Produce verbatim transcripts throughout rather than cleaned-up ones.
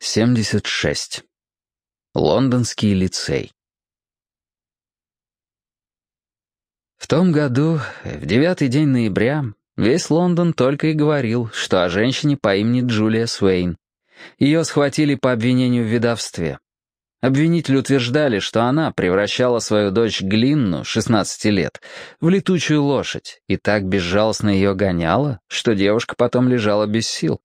семьдесят шесть. Лондонский лицей. В том году, в девятый день ноября, весь Лондон только и говорил, что о женщине по имени Джулия Суэйн. Ее схватили по обвинению в ведовстве. Обвинители утверждали, что она превращала свою дочь Глинну, шестнадцати лет, в летучую лошадь, и так безжалостно ее гоняла, что девушка потом лежала без сил.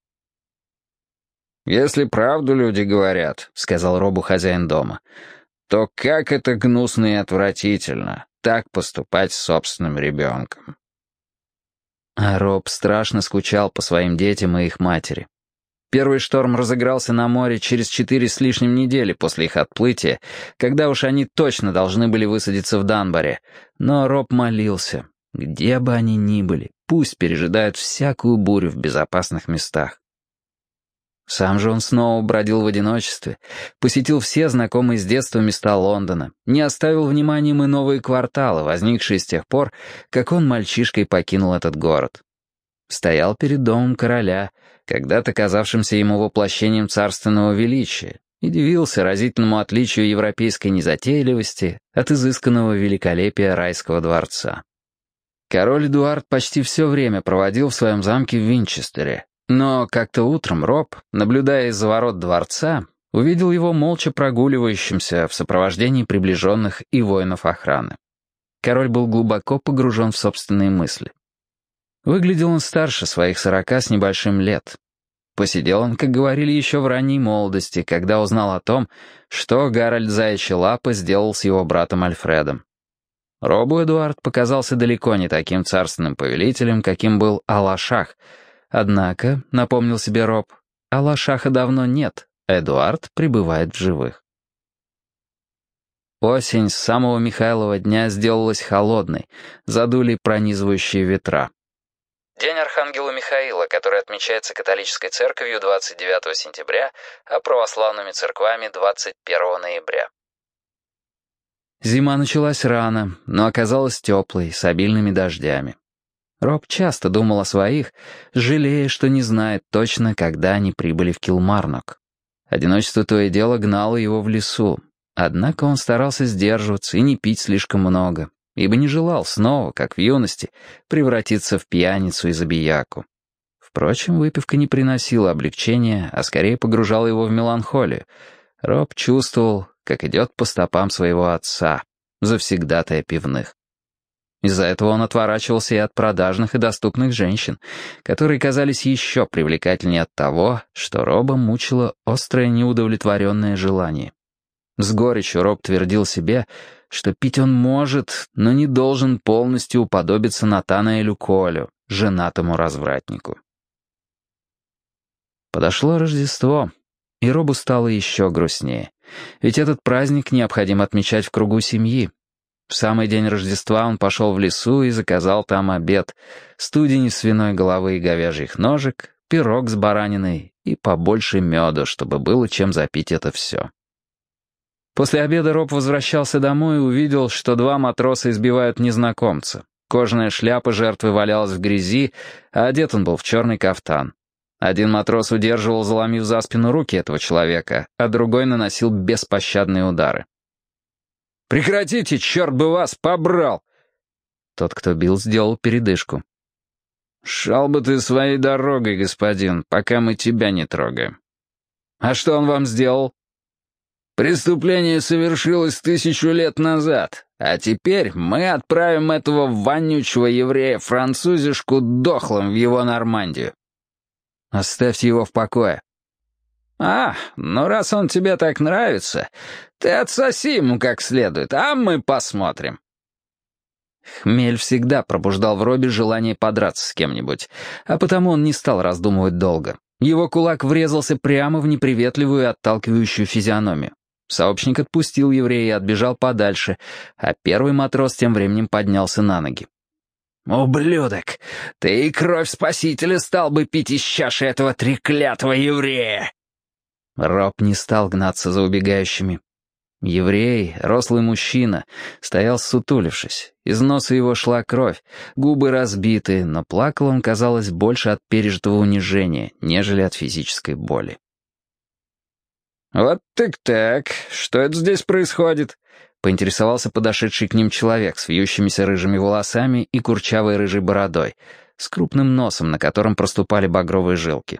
«Если правду люди говорят, — сказал Робу хозяин дома, — то как это гнусно и отвратительно, так поступать с собственным ребенком». А Роб страшно скучал по своим детям и их матери. Первый шторм разыгрался на море через четыре с лишним недели после их отплытия, когда уж они точно должны были высадиться в Данборе. Но Роб молился, где бы они ни были, пусть пережидают всякую бурю в безопасных местах. Сам же он снова бродил в одиночестве, посетил все знакомые с детства места Лондона, не оставил вниманием и новые кварталы, возникшие с тех пор, как он мальчишкой покинул этот город. Стоял перед домом короля, когда-то казавшимся ему воплощением царственного величия, и дивился разительному отличию европейской незатейливости от изысканного великолепия райского дворца. Король Эдуард почти все время проводил в своем замке в Винчестере, но как-то утром Роб, наблюдая из-за ворот дворца, увидел его молча прогуливающимся в сопровождении приближенных и воинов охраны. Король был глубоко погружен в собственные мысли. Выглядел он старше своих сорока с небольшим лет. Посидел он, как говорили, еще в ранней молодости, когда узнал о том, что Гарольд Заячья Лапа сделал с его братом Альфредом. Робу Эдуард показался далеко не таким царственным повелителем, каким был Алла-Шах. Однако, напомнил себе Роб, Алла-Шаха давно нет, а Эдуард пребывает в живых. Осень с самого Михайлова дня сделалась холодной, задули пронизывающие ветра. День Архангела Михаила, который отмечается католической церковью двадцать девятого сентября, а православными церквами двадцать первого ноября. Зима началась рано, но оказалась теплой, с обильными дождями. Роб часто думал о своих, жалея, что не знает точно, когда они прибыли в Килмарнок. Одиночество то и дело гнало его в лесу, однако он старался сдерживаться и не пить слишком много, ибо не желал снова, как в юности, превратиться в пьяницу и забияку. Впрочем, выпивка не приносила облегчения, а скорее погружала его в меланхолию. Роб чувствовал, как идет по стопам своего отца, завсегдатая пивных. Из-за этого он отворачивался и от продажных и доступных женщин, которые казались еще привлекательнее от того, что Роба мучило острое неудовлетворенное желание. С горечью Роб твердил себе, что пить он может, но не должен полностью уподобиться Натанаэлю Колю, женатому развратнику. Подошло Рождество, и Робу стало еще грустнее, ведь этот праздник необходимо отмечать в кругу семьи. В самый день Рождества он пошел в лесу и заказал там обед: студень из свиной головы и говяжьих ножек, пирог с бараниной и побольше меда, чтобы было чем запить это все. После обеда Роб возвращался домой и увидел, что два матроса избивают незнакомца. Кожаная шляпа жертвы валялась в грязи, а одет он был в черный кафтан. Один матрос удерживал, заломив за спину, руки этого человека, а другой наносил беспощадные удары. «Прекратите, черт бы вас побрал!» Тот, кто бил, сделал передышку. «Шел бы ты своей дорогой, господин, пока мы тебя не трогаем». «А что он вам сделал?» «Преступление совершилось тысячу лет назад, а теперь мы отправим этого вонючего еврея-французишку дохлым в его Нормандию». «Оставьте его в покое». «А, ну раз он тебе так нравится, ты отсоси ему как следует, а мы посмотрим». Хмель всегда пробуждал в Робе желание подраться с кем-нибудь, а потому он не стал раздумывать долго. Его кулак врезался прямо в неприветливую и отталкивающую физиономию. Сообщник отпустил еврея и отбежал подальше, а первый матрос тем временем поднялся на ноги. «Ублюдок! Ты и кровь спасителя стал бы пить из чаши этого треклятого еврея!» Роб не стал гнаться за убегающими. Еврей, рослый мужчина, стоял ссутулившись. Из носа его шла кровь, губы разбиты, но плакал он, казалось, больше от пережитого унижения, нежели от физической боли. «Вот так-так, что это здесь происходит?» — поинтересовался подошедший к ним человек с вьющимися рыжими волосами и курчавой рыжей бородой, с крупным носом, на котором проступали багровые жилки.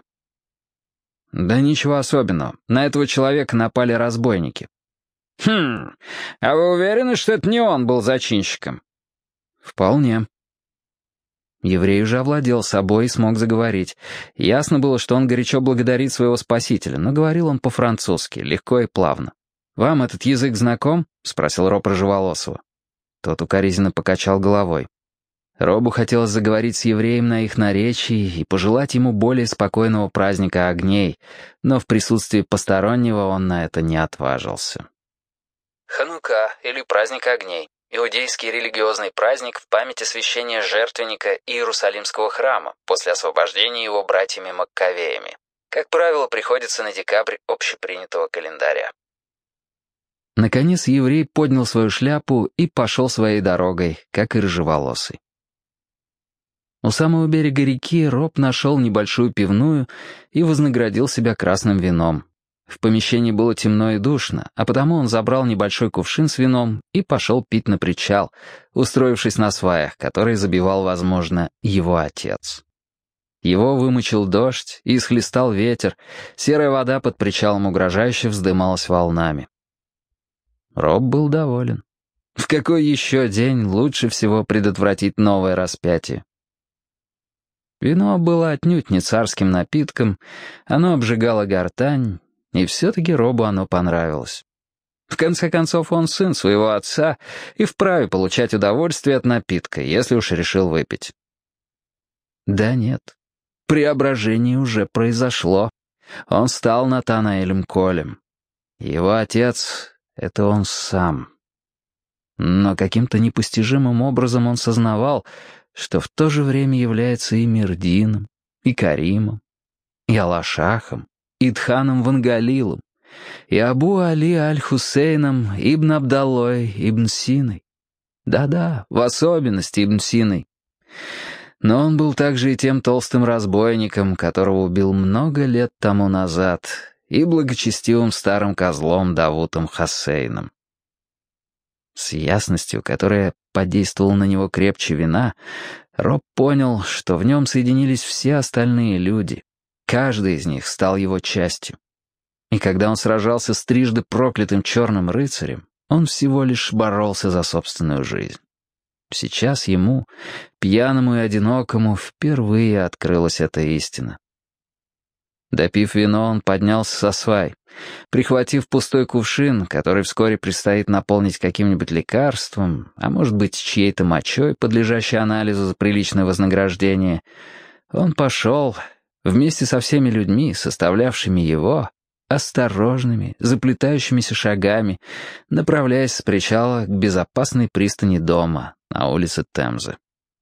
«Да ничего особенного. На этого человека напали разбойники». «Хм, а вы уверены, что это не он был зачинщиком?» «Вполне». Еврей уже овладел собой и смог заговорить. Ясно было, что он горячо благодарит своего спасителя, но говорил он по-французски, легко и плавно. «Вам этот язык знаком?» — спросил Роб Рыжеволосого. Тот укоризненно покачал головой. Робу хотелось заговорить с евреем на их наречии и пожелать ему более спокойного праздника огней, но в присутствии постороннего он на это не отважился. Ханука, или праздник огней. Иудейский религиозный праздник в память освящения жертвенника Иерусалимского храма после освобождения его братьями-маккавеями. Как правило, приходится на декабрь общепринятого календаря. Наконец еврей поднял свою шляпу и пошел своей дорогой, как и рыжеволосый. У самого берега реки Роб нашел небольшую пивную и вознаградил себя красным вином. В помещении было темно и душно, а потому он забрал небольшой кувшин с вином и пошел пить на причал, устроившись на сваях, которые забивал, возможно, его отец. Его вымочил дождь и исхлестал ветер, серая вода под причалом угрожающе вздымалась волнами. Роб был доволен. В какой еще день лучше всего предотвратить новое распятие? Вино было отнюдь не царским напитком, оно обжигало гортань, и все-таки Робу оно понравилось. В конце концов, он сын своего отца и вправе получать удовольствие от напитка, если уж решил выпить. Да нет, преображение уже произошло. Он стал Натанаэлем Колем. Его отец — это он сам. Но каким-то непостижимым образом он сознавал, что в то же время является и Мирдином, и Каримом, и Алашахом, и Дханом Вангалилом, и Абу Али Аль-Хусейном Ибн Абдаллой Ибн Синой. Да-да, в особенности Ибн Синой. Но он был также и тем толстым разбойником, которого убил много лет тому назад, и благочестивым старым козлом Давутом Хасейном. С ясностью, которая подействовала на него крепче вина, Роб понял, что в нем соединились все остальные люди. Каждый из них стал его частью. И когда он сражался с трижды проклятым черным рыцарем, он всего лишь боролся за собственную жизнь. Сейчас ему, пьяному и одинокому, впервые открылась эта истина. Допив вино, он поднялся со свай. Прихватив пустой кувшин, который вскоре предстоит наполнить каким-нибудь лекарством, а может быть, чьей-то мочой, подлежащей анализу за приличное вознаграждение, он пошел, вместе со всеми людьми, составлявшими его, осторожными, заплетающимися шагами, направляясь с причала к безопасной пристани дома на улице Темзы.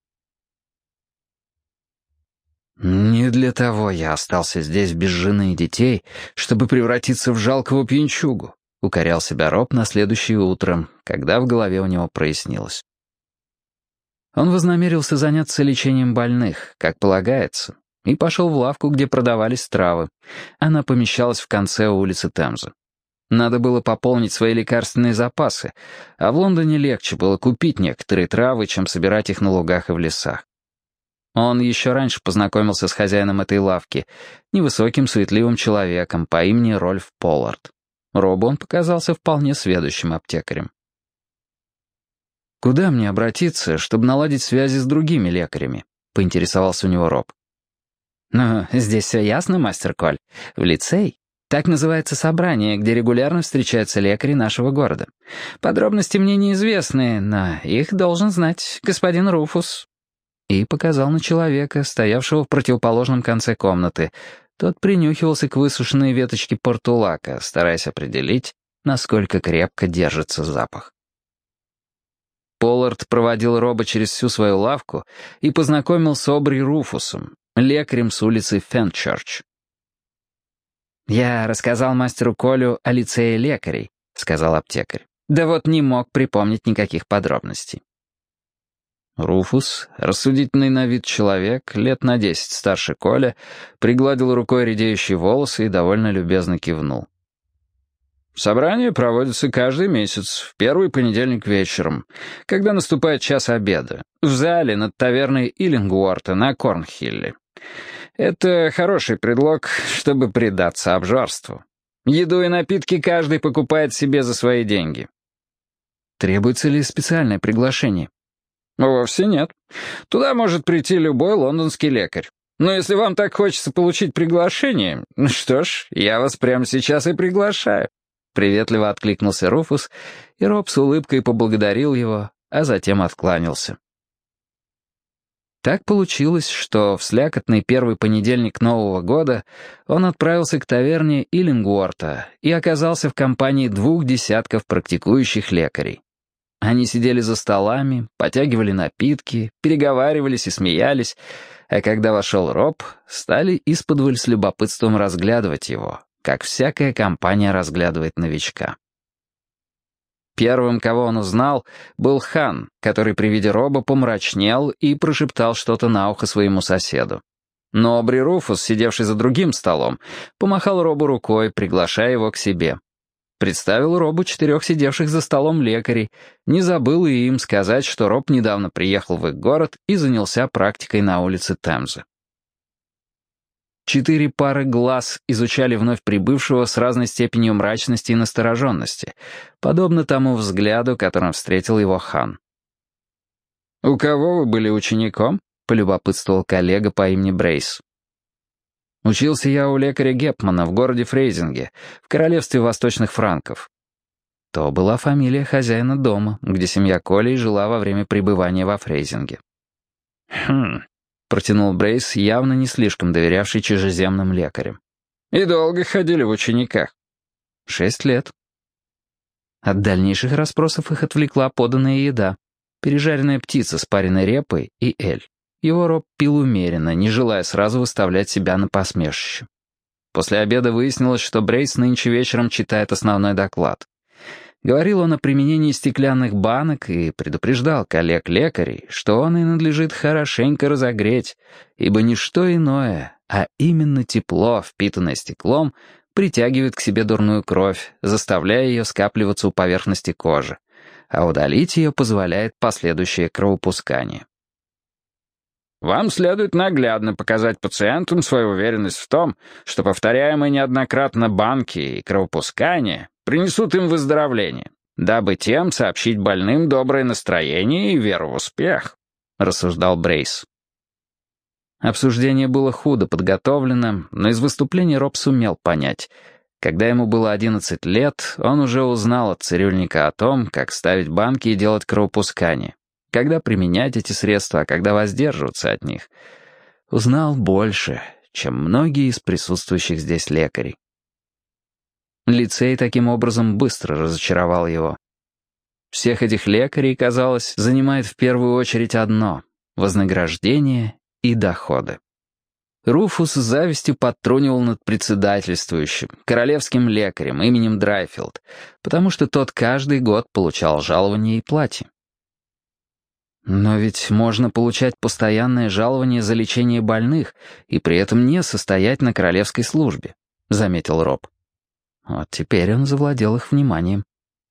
«Не для того я остался здесь без жены и детей, чтобы превратиться в жалкого пьянчугу», — укорял себя Роб на следующее утро, когда в голове у него прояснилось. Он вознамерился заняться лечением больных, как полагается, и пошел в лавку, где продавались травы. Она помещалась в конце улицы Темзы. Надо было пополнить свои лекарственные запасы, а в Лондоне легче было купить некоторые травы, чем собирать их на лугах и в лесах. Он еще раньше познакомился с хозяином этой лавки, невысоким суетливым человеком по имени Рольф Поллард. Робу он показался вполне сведущим аптекарем. «Куда мне обратиться, чтобы наладить связи с другими лекарями?» — поинтересовался у него Роб. «Ну, здесь все ясно, мастер Коль. В лицей. Так называется собрание, где регулярно встречаются лекари нашего города. Подробности мне неизвестны, но их должен знать господин Руфус». И показал на человека, стоявшего в противоположном конце комнаты. Тот принюхивался к высушенной веточке портулака, стараясь определить, насколько крепко держится запах. Поллард проводил Роба через всю свою лавку и познакомил с Обри Руфусом, лекарем с улицы Фенчерч. «Я рассказал мастеру Колю о лицее лекарей», — сказал аптекарь. «Да вот не мог припомнить никаких подробностей». Руфус, рассудительный на вид человек, лет на десять старше Коля, пригладил рукой редеющие волосы и довольно любезно кивнул. Собрание проводится каждый месяц, в первый понедельник вечером, когда наступает час обеда, в зале над таверной Иллингуорта на Корнхилле. Это хороший предлог, чтобы предаться обжорству. Еду и напитки каждый покупает себе за свои деньги. Требуется ли специальное приглашение? Вовсе нет. Туда может прийти любой лондонский лекарь. Но если вам так хочется получить приглашение, что ж, я вас прямо сейчас и приглашаю. Приветливо откликнулся Руфус, и Роб с улыбкой поблагодарил его, а затем откланялся. Так получилось, что в слякотный первый понедельник Нового года он отправился к таверне Иллингуорта и оказался в компании двух десятков практикующих лекарей. Они сидели за столами, потягивали напитки, переговаривались и смеялись, а когда вошел Роб, стали исподволь с любопытством разглядывать его, как всякая компания разглядывает новичка. Первым, кого он узнал, был Хан, который при виде Роба помрачнел и прошептал что-то на ухо своему соседу. Но Обри Руфус, сидевший за другим столом, помахал Робу рукой, приглашая его к себе. Представил Робу четырех сидевших за столом лекарей, не забыл и им сказать, что Роб недавно приехал в их город и занялся практикой на улице Темзы. Четыре пары глаз изучали вновь прибывшего с разной степенью мрачности и настороженности, подобно тому взгляду, которым встретил его Хан. «У кого вы были учеником?» — полюбопытствовал коллега по имени Брейс. «Учился я у лекаря Гепмана в городе Фрейзинге, в королевстве восточных франков». То была фамилия хозяина дома, где семья Колей жила во время пребывания во Фрейзинге. «Хм...» — протянул Брейс, явно не слишком доверявший чужеземным лекарям. «И долго ходили в учениках?» «Шесть лет». От дальнейших расспросов их отвлекла поданная еда, пережаренная птица с пареной репой и эль. Его Роб пил умеренно, не желая сразу выставлять себя на посмешище. После обеда выяснилось, что Брейс нынче вечером читает основной доклад. Говорил он о применении стеклянных банок и предупреждал коллег-лекарей, что он и надлежит хорошенько разогреть, ибо ничто иное, а именно тепло, впитанное стеклом, притягивает к себе дурную кровь, заставляя ее скапливаться у поверхности кожи, а удалить ее позволяет последующее кровопускание. Вам следует наглядно показать пациентам свою уверенность в том, что повторяемые неоднократно банки и кровопускания принесут им выздоровление, дабы тем сообщить больным доброе настроение и веру в успех», — рассуждал Брейс. Обсуждение было худо подготовлено, но из выступления Роб сумел понять. Когда ему было одиннадцать лет, он уже узнал от цирюльника о том, как ставить банки и делать кровопускание, когда применять эти средства, а когда воздерживаться от них. Узнал больше, чем многие из присутствующих здесь лекарей. Лицей таким образом быстро разочаровал его. Всех этих лекарей, казалось, занимает в первую очередь одно — вознаграждение и доходы. Руфус с завистью подтрунивал над председательствующим, королевским лекарем именем Драйфилд, потому что тот каждый год получал жалование и платье. «Но ведь можно получать постоянное жалование за лечение больных и при этом не состоять на королевской службе», — заметил Роб. Вот теперь он завладел их вниманием.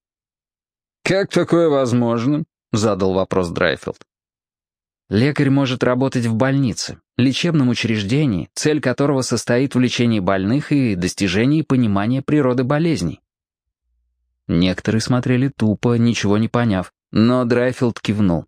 «Как такое возможно?» — задал вопрос Драйфилд. «Лекарь может работать в больнице, лечебном учреждении, цель которого состоит в лечении больных и достижении понимания природы болезней». Некоторые смотрели тупо, ничего не поняв, но Драйфилд кивнул.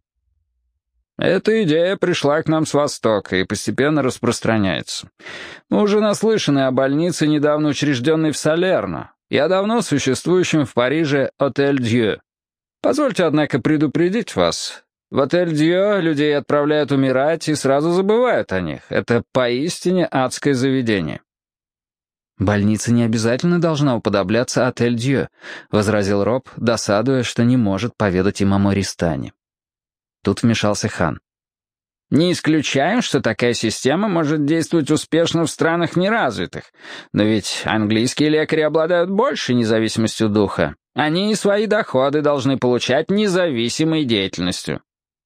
«Эта идея пришла к нам с Востока и постепенно распространяется. Мы уже наслышаны о больнице, недавно учрежденной в Салерно, и о давно существующем в Париже «Отель Дью». Позвольте, однако, предупредить вас. В «Отель Дью» людей отправляют умирать и сразу забывают о них. Это поистине адское заведение». «Больница не обязательно должна уподобляться «Отель Дью», — возразил Роб, досадуя, что не может поведать им о Мористане. Тут вмешался Хан. «Не исключаем, что такая система может действовать успешно в странах неразвитых. Но ведь английские лекари обладают большей независимостью духа. Они и свои доходы должны получать независимой деятельностью».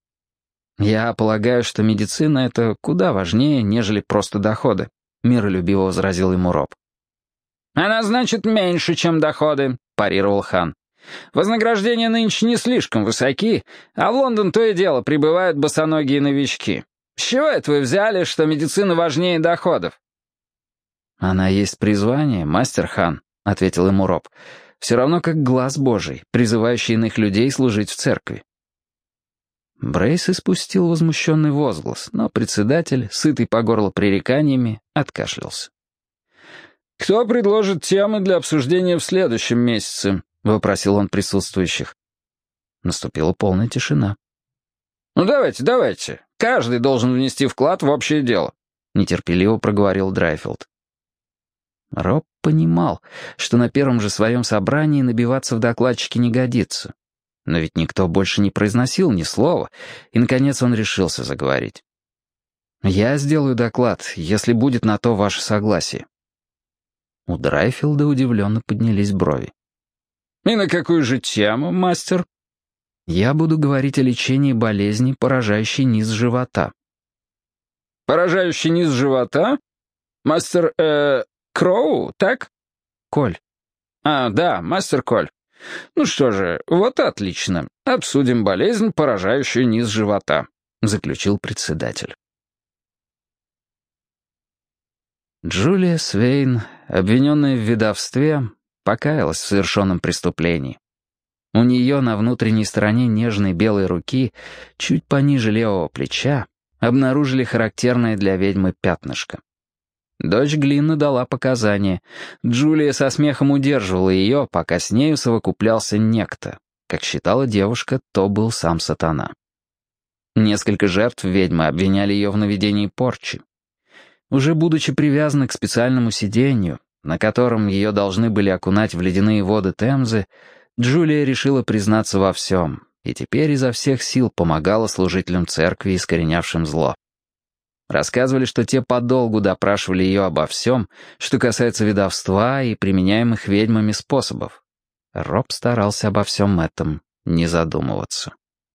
«Я полагаю, что медицина — это куда важнее, нежели просто доходы», — миролюбиво возразил ему Роб. «Она значит меньше, чем доходы», парировал Хан. «Вознаграждения нынче не слишком высоки, а в Лондон то и дело прибывают босоногие новички. С чего это вы взяли, что медицина важнее доходов?» «Она есть призвание, мастер Хан», — ответил ему Роб. «Все равно как глаз Божий, призывающий иных людей служить в церкви». Брейс испустил возмущенный возглас, но председатель, сытый по горло пререканиями, откашлялся. «Кто предложит темы для обсуждения в следующем месяце?» — вопросил он присутствующих. Наступила полная тишина. «Ну давайте, давайте. Каждый должен внести вклад в общее дело», — нетерпеливо проговорил Драйфилд. Роб понимал, что на первом же своем собрании набиваться в докладчики не годится. Но ведь никто больше не произносил ни слова, и, наконец, он решился заговорить. «Я сделаю доклад, если будет на то ваше согласие». У Драйфилда удивленно поднялись брови. «И на какую же тему, мастер?» «Я буду говорить о лечении болезни, поражающей низ живота». «Поражающий низ живота? Мастер, э, Кроу, так?» «Коль». «А, да, мастер Коль. Ну что же, вот отлично. Обсудим болезнь, поражающую низ живота», — заключил председатель. Джулия Свейн, обвиненная в ведовстве, покаялась в совершенном преступлении. У нее на внутренней стороне нежной белой руки, чуть пониже левого плеча, обнаружили характерное для ведьмы пятнышко. Дочь Глинна дала показания. Джулия со смехом удерживала ее, пока с нею совокуплялся некто. Как считала девушка, то был сам сатана. Несколько жертв ведьмы обвиняли ее в наведении порчи. Уже будучи привязанной к специальному сиденью, на котором ее должны были окунать в ледяные воды Темзы, Джулия решила признаться во всем, и теперь изо всех сил помогала служителям церкви, искоренявшим зло. Рассказывали, что те подолгу допрашивали ее обо всем, что касается ведовства и применяемых ведьмами способов. Роб старался обо всем этом не задумываться.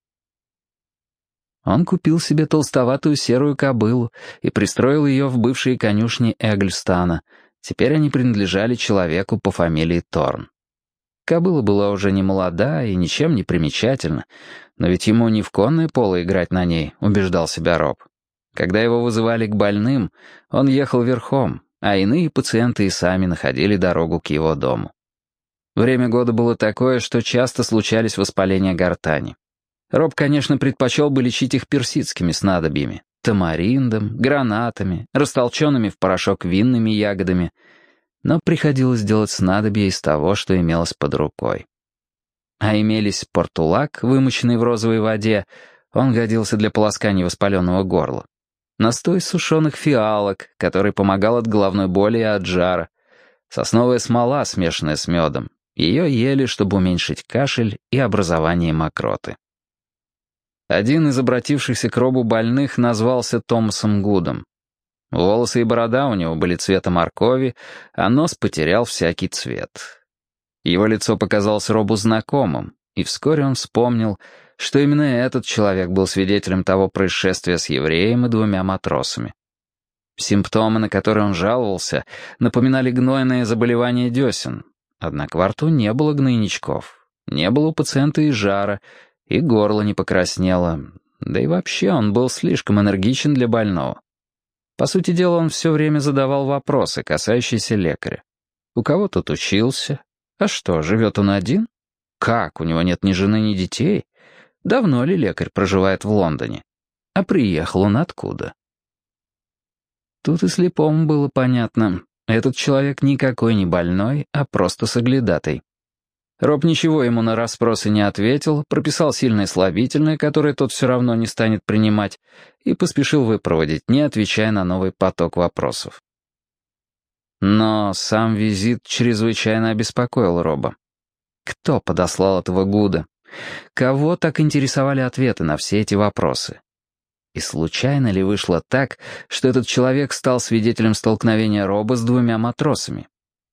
Он купил себе толстоватую серую кобылу и пристроил ее в бывшие конюшни Эгльстана. Теперь они принадлежали человеку по фамилии Торн. Кобыла была уже не молода и ничем не примечательна, но ведь ему не в конное поло играть на ней, убеждал себя Роб. Когда его вызывали к больным, он ехал верхом, а иные пациенты и сами находили дорогу к его дому. Время года было такое, что часто случались воспаления гортани. Роб, конечно, предпочел бы лечить их персидскими снадобьями, тамариндом, гранатами, растолченными в порошок винными ягодами, но приходилось делать снадобья из того, что имелось под рукой. А имелись портулак, вымоченный в розовой воде, он годился для полоскания воспаленного горла. Настой сушеных фиалок, который помогал от головной боли и от жара. Сосновая смола, смешанная с медом. Ее ели, чтобы уменьшить кашель и образование мокроты. Один из обратившихся к Робу больных назвался Томасом Гудом. Волосы и борода у него были цвета моркови, а нос потерял всякий цвет. Его лицо показалось Робу знакомым, и вскоре он вспомнил, что именно этот человек был свидетелем того происшествия с евреем и двумя матросами. Симптомы, на которые он жаловался, напоминали гнойное заболевание десен, однако во рту не было гнойничков, не было у пациента и жара, и горло не покраснело, да и вообще он был слишком энергичен для больного. По сути дела, он все время задавал вопросы, касающиеся лекаря. У кого тут учился? А что, живет он один? Как, у него нет ни жены, ни детей? Давно ли лекарь проживает в Лондоне? А приехал он откуда? Тут и слепому было понятно. Этот человек никакой не больной, а просто соглядатый. Роб ничего ему на расспросы не ответил, прописал сильное слабительное, которое тот все равно не станет принимать, и поспешил выпроводить, не отвечая на новый поток вопросов. Но сам визит чрезвычайно обеспокоил Роба. Кто подослал этого Гуда? Кого так интересовали ответы на все эти вопросы? И случайно ли вышло так, что этот человек стал свидетелем столкновения Роба с двумя матросами?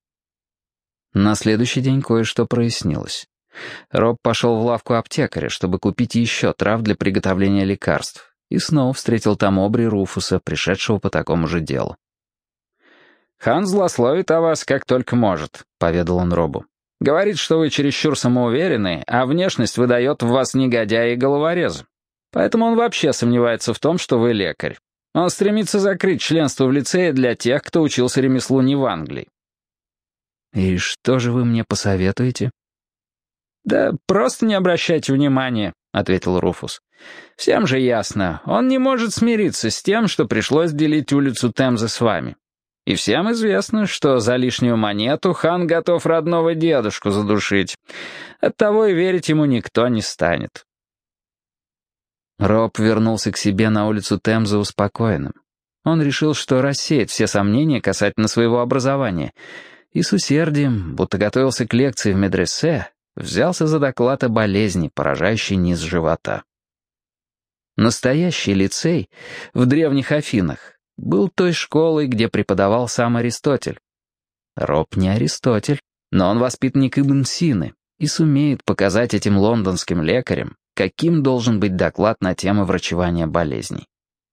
На следующий день кое-что прояснилось. Роб пошел в лавку аптекаря, чтобы купить еще трав для приготовления лекарств, и снова встретил там Обри Руфуса, пришедшего по такому же делу. «Хан злословит о вас как только может», — поведал он Робу. Говорит, что вы чересчур самоуверенны, а внешность выдает в вас негодяя и головореза. Поэтому он вообще сомневается в том, что вы лекарь. Он стремится закрыть членство в лицее для тех, кто учился ремеслу не в Англии». «И что же вы мне посоветуете?» «Да просто не обращайте внимания», — ответил Руфус. «Всем же ясно, он не может смириться с тем, что пришлось делить улицу Темзы с вами. И всем известно, что за лишнюю монету хан готов родного дедушку задушить. Оттого и верить ему никто не станет». Роб вернулся к себе на улицу Темзы успокоенным. Он решил, что рассеет все сомнения касательно своего образования, и с усердием, будто готовился к лекции в медресе, взялся за доклад о болезни, поражающей низ живота. Настоящий лицей в древних Афинах был той школой, где преподавал сам Аристотель. Роб не Аристотель, но он воспитанник Ибн Сины и сумеет показать этим лондонским лекарям, каким должен быть доклад на тему врачевания болезней.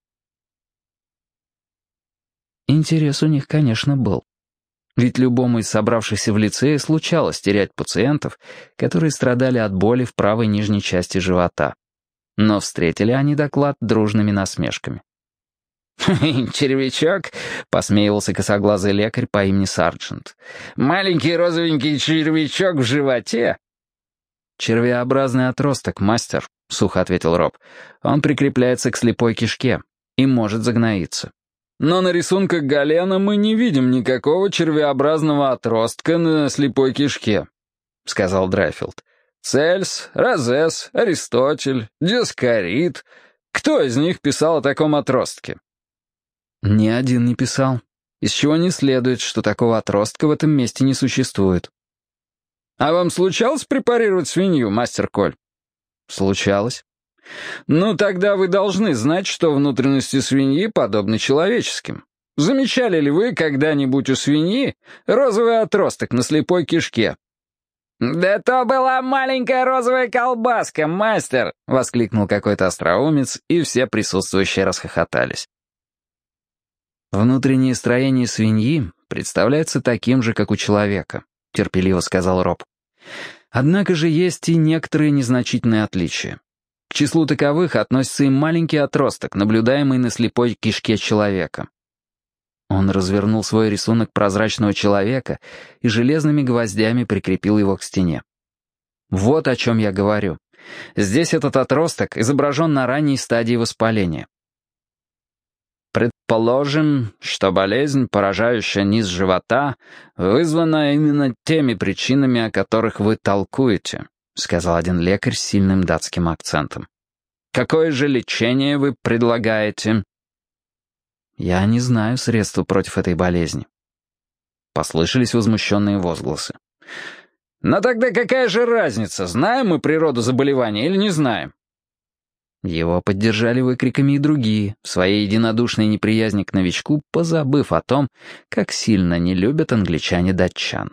Интерес у них, конечно, был. Ведь любому из собравшихся в лицее случалось терять пациентов, которые страдали от боли в правой нижней части живота. Но встретили они доклад дружными насмешками. «Червячок?» — посмеивался косоглазый лекарь по имени Сарджент. «Маленький розовенький червячок в животе?» «Червеобразный отросток, мастер», — сухо ответил Роб. «Он прикрепляется к слепой кишке и может загноиться». «Но на рисунках Галена мы не видим никакого червеобразного отростка на слепой кишке», — сказал Драйфилд. «Цельс, Розес, Аристотель, Диоскорид. Кто из них писал о таком отростке?» «Ни один не писал. Из чего не следует, что такого отростка в этом месте не существует». «А вам случалось препарировать свинью, мастер Коль?» «Случалось». «Ну, тогда вы должны знать, что внутренности свиньи подобны человеческим. Замечали ли вы когда-нибудь у свиньи розовый отросток на слепой кишке?» «Да то была маленькая розовая колбаска, мастер!» — воскликнул какой-то остроумец, и все присутствующие расхохотались. «Внутреннее строение свиньи представляется таким же, как у человека», — терпеливо сказал Роб. «Однако же есть и некоторые незначительные отличия. К числу таковых относится и маленький отросток, наблюдаемый на слепой кишке человека». Он развернул свой рисунок прозрачного человека и железными гвоздями прикрепил его к стене. «Вот о чем я говорю. Здесь этот отросток изображен на ранней стадии воспаления. Предположим, что болезнь, поражающая низ живота, вызвана именно теми причинами, о которых вы толкуете», — сказал один лекарь с сильным датским акцентом. «Какое же лечение вы предлагаете?» «Я не знаю средства против этой болезни». Послышались возмущенные возгласы. «Но тогда какая же разница, знаем мы природу заболевания или не знаем?» Его поддержали выкриками и другие, в своей единодушной неприязни к новичку, позабыв о том, как сильно не любят англичане датчан.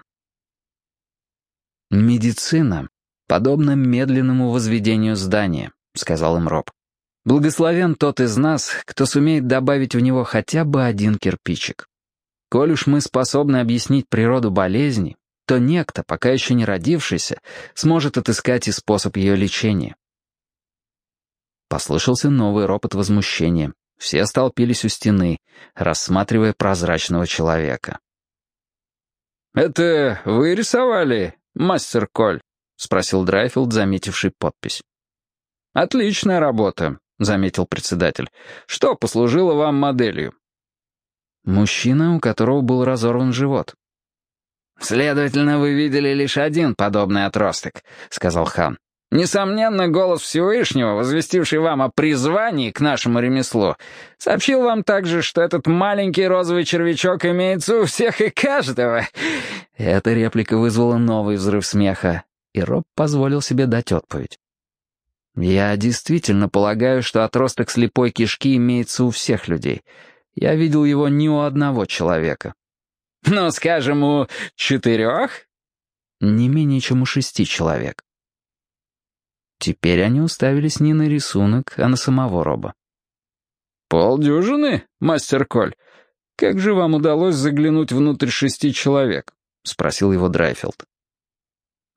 «Медицина подобна медленному возведению здания», — сказал им Роб. «Благословен тот из нас, кто сумеет добавить в него хотя бы один кирпичик. Коль уж мы способны объяснить природу болезни, то некто, пока еще не родившийся, сможет отыскать и способ ее лечения». Послышался новый ропот возмущения. Все столпились у стены, рассматривая прозрачного человека. «Это вы рисовали, мастер Коль?» — спросил Драйфилд, заметивший подпись. «Отличная работа», — заметил председатель. «Что послужило вам моделью?» «Мужчина, у которого был разорван живот». «Следовательно, вы видели лишь один подобный отросток», — сказал хан. «Несомненно, голос Всевышнего, возвестивший вам о призвании к нашему ремеслу, сообщил вам также, что этот маленький розовый червячок имеется у всех и каждого». Эта реплика вызвала новый взрыв смеха, и Роб позволил себе дать отповедь. «Я действительно полагаю, что отросток слепой кишки имеется у всех людей. Я видел его не у одного человека». «Ну, скажем, у четырех?» «Не менее чем у шести человек». Теперь они уставились не на рисунок, а на самого Роба. «Полдюжины, мастер Коль? Как же вам удалось заглянуть внутрь шести человек?» — спросил его Драйфилд.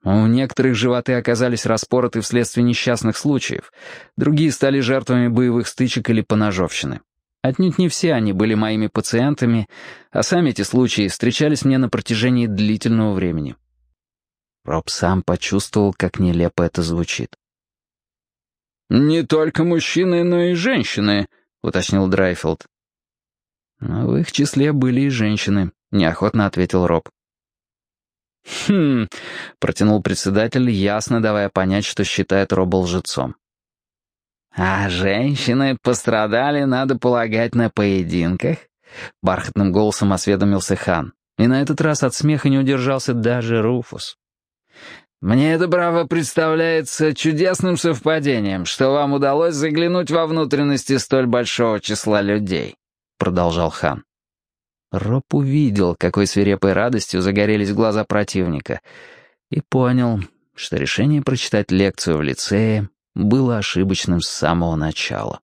У некоторых животы оказались распороты вследствие несчастных случаев, другие стали жертвами боевых стычек или поножовщины. Отнюдь не все они были моими пациентами, а сами эти случаи встречались мне на протяжении длительного времени. Роб сам почувствовал, как нелепо это звучит. «Не только мужчины, но и женщины», — уточнил Драйфилд. «В их числе были и женщины», — неохотно ответил Роб. «Хм», — протянул председатель, ясно давая понять, что считает Роба лжецом. «А женщины пострадали, надо полагать, на поединках?» — бархатным голосом осведомился Хан. И на этот раз от смеха не удержался даже Руфус. «Мне это, право, представляется чудесным совпадением, что вам удалось заглянуть во внутренности столь большого числа людей», — продолжал Хан. Роб увидел, какой свирепой радостью загорелись глаза противника, и понял, что решение прочитать лекцию в лицее было ошибочным с самого начала.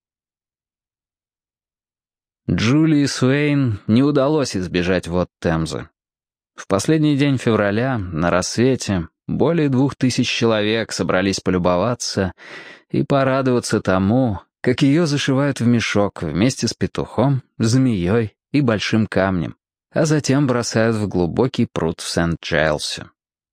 Джулии Суэйн не удалось избежать вод Темзы. В последний день февраля, на рассвете, более двух тысяч человек собрались полюбоваться и порадоваться тому, как ее зашивают в мешок вместе с петухом, змеей и большим камнем, а затем бросают в глубокий пруд в Сент-Джайлсе.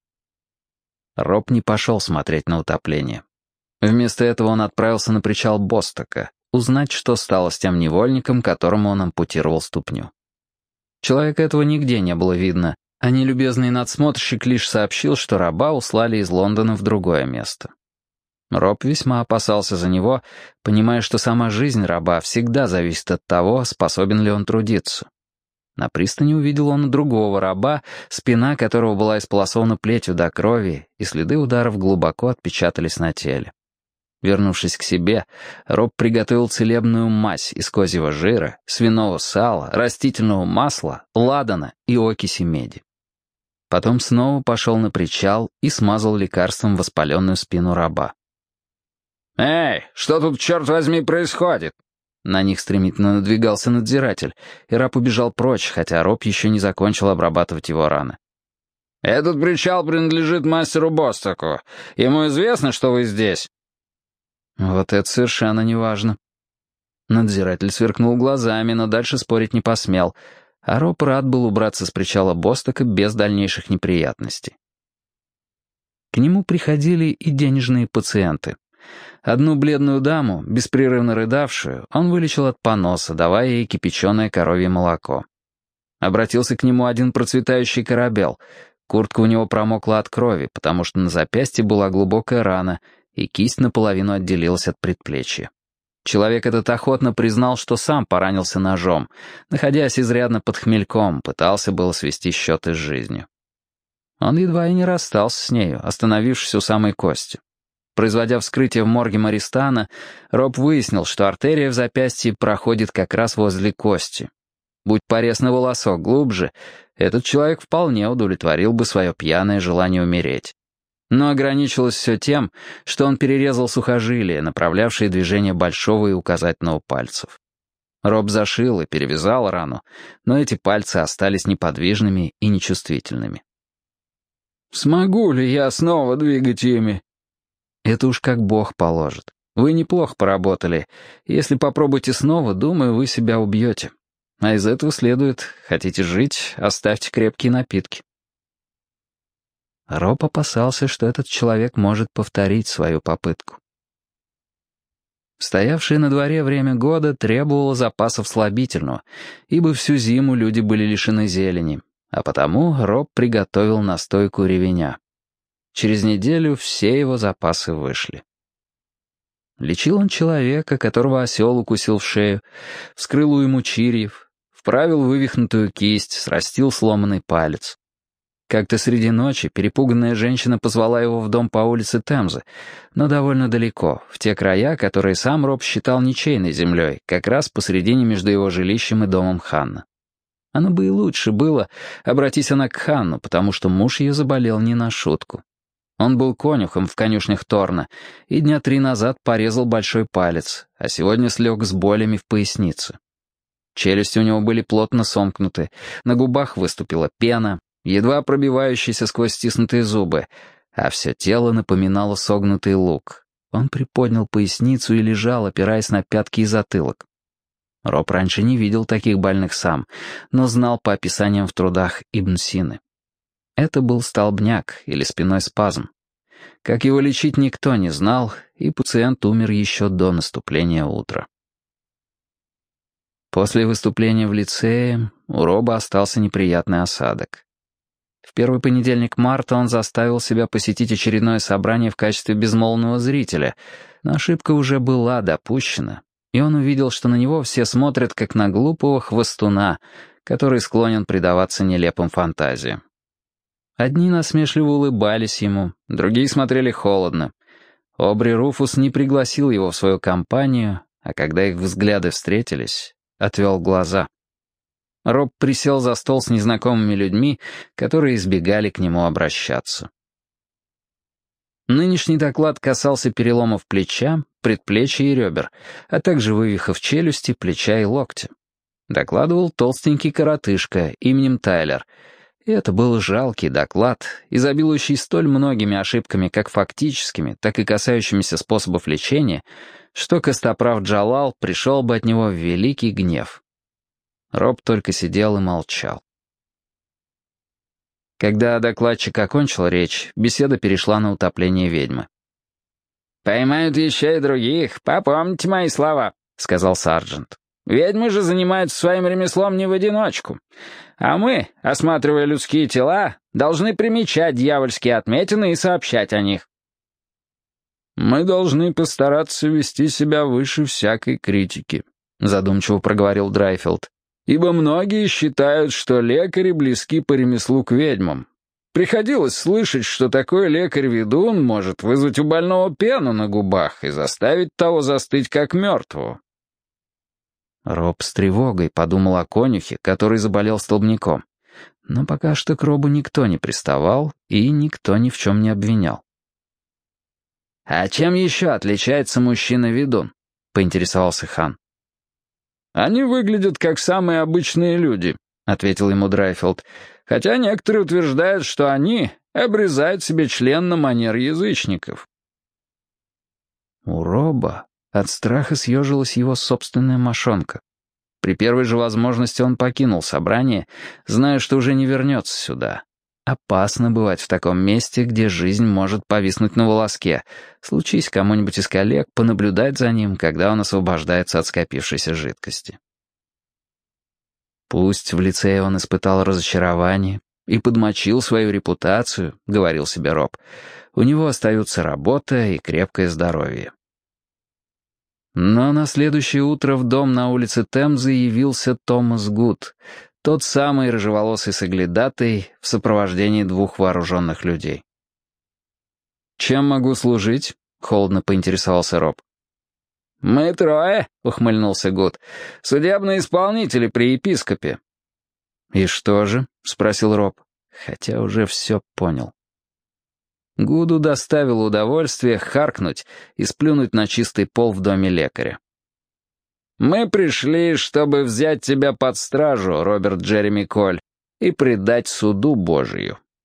Роб не пошел смотреть на утопление. Вместо этого он отправился на причал Бостока, узнать, что стало с тем невольником, которому он ампутировал ступню. Человека этого нигде не было видно, а нелюбезный надсмотрщик лишь сообщил, что раба услали из Лондона в другое место. Роб весьма опасался за него, понимая, что сама жизнь раба всегда зависит от того, способен ли он трудиться. На пристани увидел он другого раба, спина которого была исполосована плетью до крови, и следы ударов глубоко отпечатались на теле. Вернувшись к себе, Роб приготовил целебную мазь из козьего жира, свиного сала, растительного масла, ладана и окиси меди. Потом снова пошел на причал и смазал лекарством воспаленную спину раба. «Эй, что тут, черт возьми, происходит?» На них стремительно надвигался надзиратель, и раб убежал прочь, хотя Роб еще не закончил обрабатывать его раны. «Этот причал принадлежит мастеру Бостоку. Ему известно, что вы здесь?» Вот это совершенно неважно. Надзиратель сверкнул глазами, но дальше спорить не посмел, а Роб рад был убраться с причала Бостока без дальнейших неприятностей. К нему приходили и денежные пациенты. Одну бледную даму, беспрерывно рыдавшую, он вылечил от поноса, давая ей кипяченое коровье молоко. Обратился к нему один процветающий корабел. Куртка у него промокла от крови, потому что на запястье была глубокая рана, и кисть наполовину отделилась от предплечья. Человек этот охотно признал, что сам поранился ножом, находясь изрядно под хмельком, пытался было свести счеты с жизнью. Он едва и не расстался с нею, остановившись у самой кости. Производя вскрытие в морге Мористана, Роб выяснил, что артерия в запястье проходит как раз возле кости. Будь порез на волосок глубже, этот человек вполне удовлетворил бы свое пьяное желание умереть. Но ограничилось все тем, что он перерезал сухожилия, направлявшие движение большого и указательного пальцев. Роб зашил и перевязал рану, но эти пальцы остались неподвижными и нечувствительными. «Смогу ли я снова двигать ими?» «Это уж как Бог положит. Вы неплохо поработали. Если попробуете снова, думаю, вы себя убьете. А из этого следует, хотите жить, оставьте крепкие напитки». Роб опасался, что этот человек может повторить свою попытку. Стоявшее на дворе время года требовало запасов слабительного, ибо всю зиму люди были лишены зелени, а потому Роб приготовил настойку ревеня. Через неделю все его запасы вышли. Лечил он человека, которого осел укусил в шею, вскрыл уйму чирьев, вправил вывихнутую кисть, срастил сломанный палец. Как-то среди ночи перепуганная женщина позвала его в дом по улице Темзы, но довольно далеко, в те края, которые сам Роб считал ничейной землей, как раз посредине между его жилищем и домом Ханна. Оно бы и лучше было, обратись она к Ханну, потому что муж ее заболел не на шутку. Он был конюхом в конюшнях Торна и дня три назад порезал большой палец, а сегодня слег с болями в пояснице. Челюсти у него были плотно сомкнуты, на губах выступила пена, едва пробивающиеся сквозь стиснутые зубы, а все тело напоминало согнутый лук. Он приподнял поясницу и лежал, опираясь на пятки и затылок. Роб раньше не видел таких больных сам, но знал по описаниям в трудах Ибн Сины. Это был столбняк или спинной спазм. Как его лечить, никто не знал, и пациент умер еще до наступления утра. После выступления в лицее у Роба остался неприятный осадок. В первый понедельник марта он заставил себя посетить очередное собрание в качестве безмолвного зрителя, но ошибка уже была допущена, и он увидел, что на него все смотрят как на глупого хвостуна, который склонен предаваться нелепым фантазиям. Одни насмешливо улыбались ему, другие смотрели холодно. Обри Руфус не пригласил его в свою компанию, а когда их взгляды встретились, отвел глаза. Роб присел за стол с незнакомыми людьми, которые избегали к нему обращаться. Нынешний доклад касался переломов плеча, предплечья и ребер, а также вывихов челюсти, плеча и локтя. Докладывал толстенький коротышка именем Тайлер, и это был жалкий доклад, изобилующий столь многими ошибками как фактическими, так и касающимися способов лечения, что костоправ Джалал пришел бы от него в великий гнев. Роб только сидел и молчал. Когда докладчик окончил речь, беседа перешла на утопление ведьмы. «Поймают еще и других, попомните мои слова», — сказал сержант. «Ведьмы же занимаются своим ремеслом не в одиночку. А мы, осматривая людские тела, должны примечать дьявольские отметины и сообщать о них». «Мы должны постараться вести себя выше всякой критики», — задумчиво проговорил Драйфилд. «Ибо многие считают, что лекари близки по ремеслу к ведьмам. Приходилось слышать, что такой лекарь-ведун может вызвать у больного пену на губах и заставить того застыть как мертвого». Роб с тревогой подумал о конюхе, который заболел столбняком. Но пока что к Робу никто не приставал и никто ни в чем не обвинял. «А чем еще отличается мужчина-ведун?» — поинтересовался хан. «Они выглядят как самые обычные люди», — ответил ему Драйфилд, «хотя некоторые утверждают, что они обрезают себе член на манер язычников». У Роба от страха съежилась его собственная мошонка. При первой же возможности он покинул собрание, зная, что уже не вернется сюда. Опасно бывать в таком месте, где жизнь может повиснуть на волоске. Случись кому-нибудь из коллег понаблюдать за ним, когда он освобождается от скопившейся жидкости. Пусть в лицее он испытал разочарование и подмочил свою репутацию, говорил себе Роб, у него остаются работа и крепкое здоровье. Но на следующее утро в дом на улице Темзы явился Томас Гуд, тот самый рыжеволосый соглядатый в сопровождении двух вооруженных людей. «Чем могу служить?» — холодно поинтересовался Роб. «Мы трое», — ухмыльнулся Гуд, — «судебные исполнители при епископе». «И что же?» — спросил Роб, хотя уже все понял. Гуду доставило удовольствие харкнуть и сплюнуть на чистый пол в доме лекаря. «Мы пришли, чтобы взять тебя под стражу, Роберт Джереми Коль, и предать суду Божию».